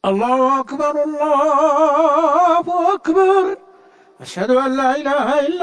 الله أكبر الله أكبر. أشهد أن لا إله إلا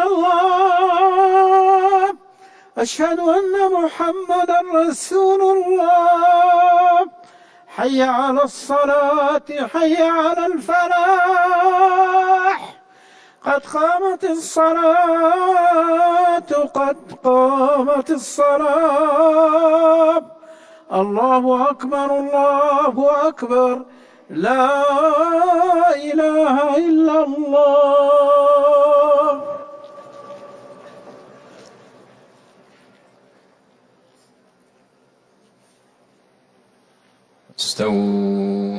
الله. أشهد أن محمدا رسول الله. حي على الصلاة، حي على الفلاح. قد قامت الصلاة، قد قامت الصلاة. الله أكبر الله أكبر. لا إله إلا الله. استووا،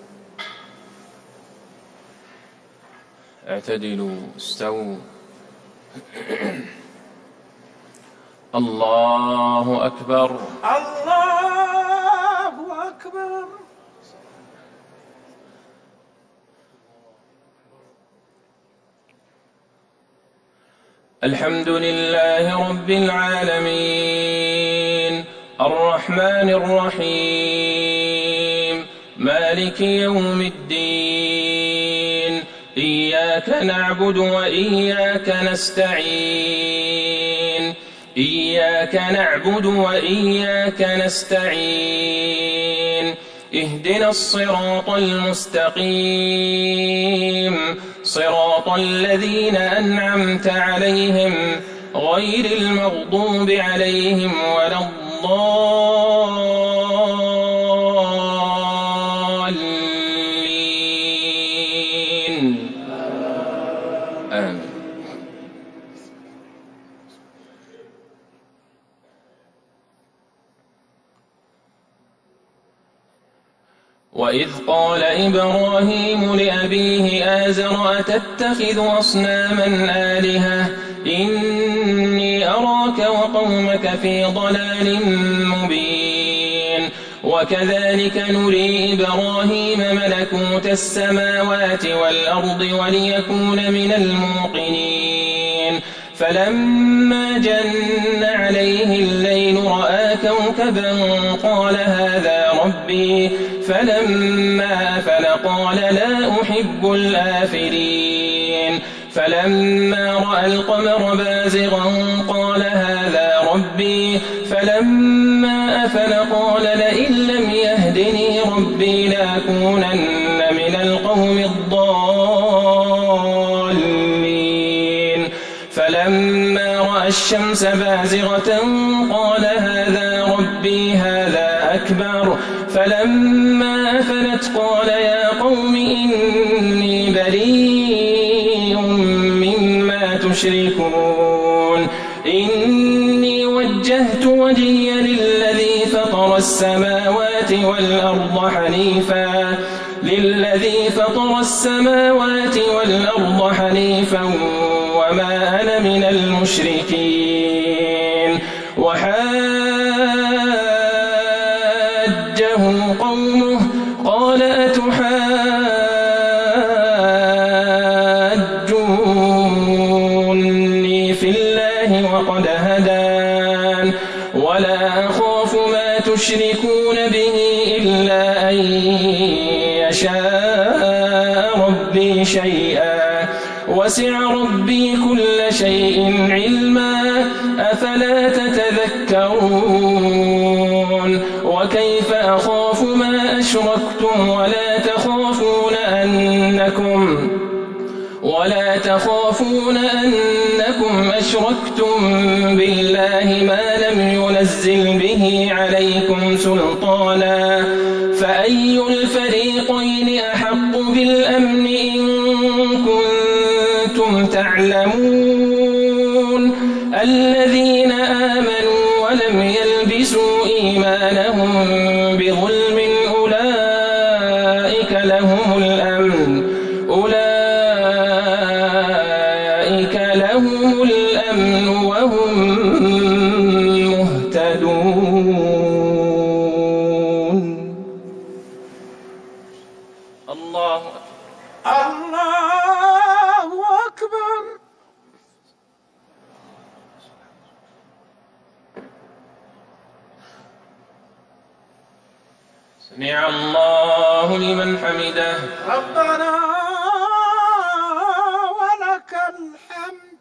اعتدلوا، استووا. الله أكبر الله أكبر. الحمد لله رب العالمين، الرحمن الرحيم، مالك يوم الدين. إياك نعبد وإياك نستعين، إياك نعبد وإياك نستعين. اهدنا الصراط المستقيم، صراط الذين أنعمت عليهم غير المغضوب عليهم ولا الضالين. آمين. وإذ قال إبراهيم لأبيه آزر أتتخذ أصناما آلهة إني أراك وقومك في ضلال مبين. وكذلك نري إبراهيم ملكوت السماوات والأرض وليكون من الموقنين. فلما جن عليه الليل رأى كوكبا قال هذا ربي، فلما أفل قال لا أحب الآفلين. فلما رأى القمر بازغا قال هذا ربي، فلما أفل قال لئن لم يهدني ربي لأكونن من القوم الضالين. فلما رأى الشمس بازغة قال هذا ربي هذا أكبر. فلما أفلت قال يا قوم إني بريء مما تشركون. إني وجهت وجهي للذي فطر السماوات والأرض حنيفا وما أنا من المشركين. وحاجه قومه قال أتحاجوني في الله وقد هدان ولا أخاف ما تشركون به إلا أن يشاء ربي شيئا وسع ربي كل شيء علما أفلا تتذكرون. وكيف أخاف ما أشركتم ولا تخافون أنكم أشركتم بالله ما لم ينزل به عليكم سلطانا فأي الفريقين أحق بالأمن إن كنتم تعلمون. الذين آمنوا ولم يلبسوا إيمانهم بظلم أولئك لهم الأمن وهم مهتدون. الله أكبر. سمع الله الله لمن حمده. ربنا ولك الحمد.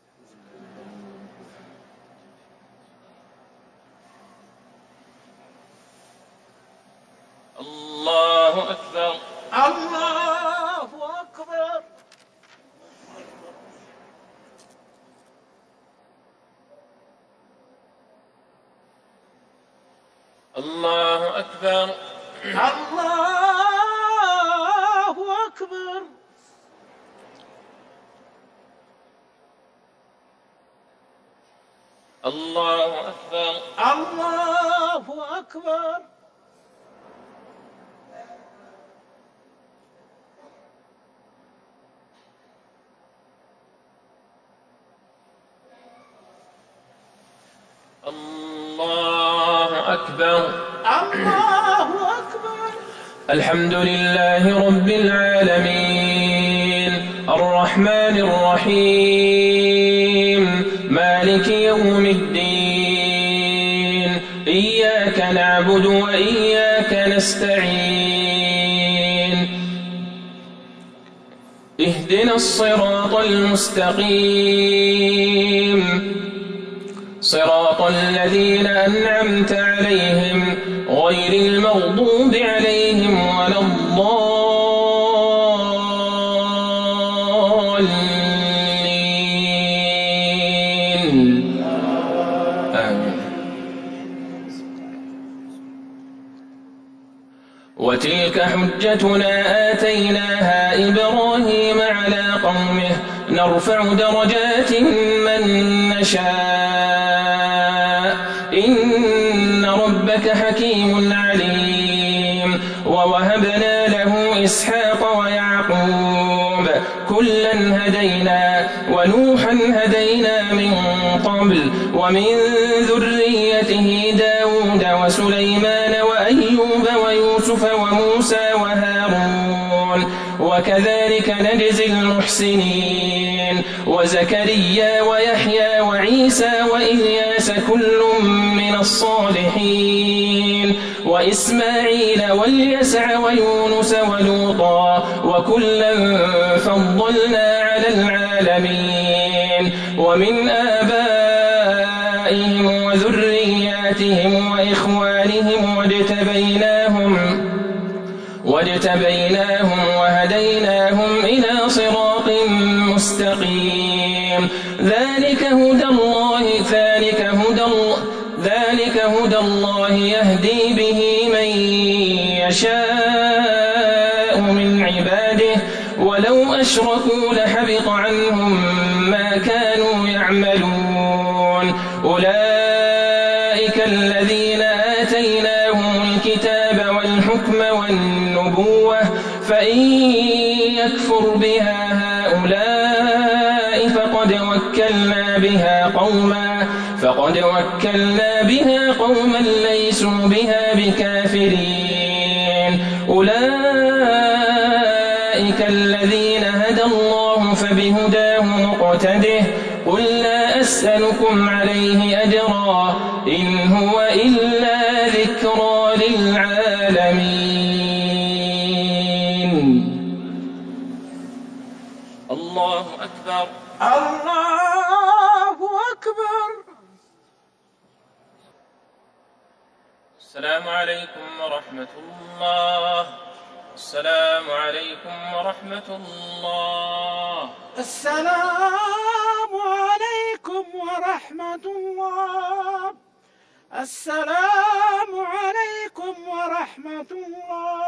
الله أكبر. الله أكبر. الله أكبر. الله أكبر. الله أكبر. الله أكبر. الله أكبر. الله أكبر. الحمد لله رب العالمين الرحمن الرحيم مالك يوم الدين إياك نعبد وإياك نستعين اهدنا الصراط المستقيم صراط الذين أنعمت عليهم غير المغضوب عليهم ولا الضالين. آمين. وتلك حجتنا آتيناها إبراهيم على قومه نرفع درجات من نشاء إن ربك حكيم عليم. ووهبنا له إسحاق ويعقوب كلا هدينا ونوحا هدينا من قبل ومن ذريته داود وسليمان وأيوب ويوسف وموسى وهارون وكذلك نجزي المحسنين وزكريا ويحيى وعيسى وإلياس كل من الصالحين وإسماعيل واليسع ويونس ولوطا وكلا فضلنا على العالمين ومن آبائهم وذرياتهم وإخوانهم واجتبيناهم وهديناهم إلى صراط مستقيم. ذلك هدى الله يهدي به من يشاء من عباده ولو أشركوا لحبط عنهم ما كانوا يعملون. أولئك الذين آتيناهم الكتاب والحكم والنبوة فإن يكفر بها هؤلاء فقد وكلنا بها قوما ليسوا بها بكافرين. أولئك الذين هدى الله فبهداه مقتده قل لا أسألكم عليه أجرا إن هو إلا ذكرى للعالمين. الله أكبر. الله أكبر. السلام عليكم ورحمة الله. السلام عليكم ورحمة الله. السلام عليكم ورحمة الله. السلام عليكم ورحمة الله.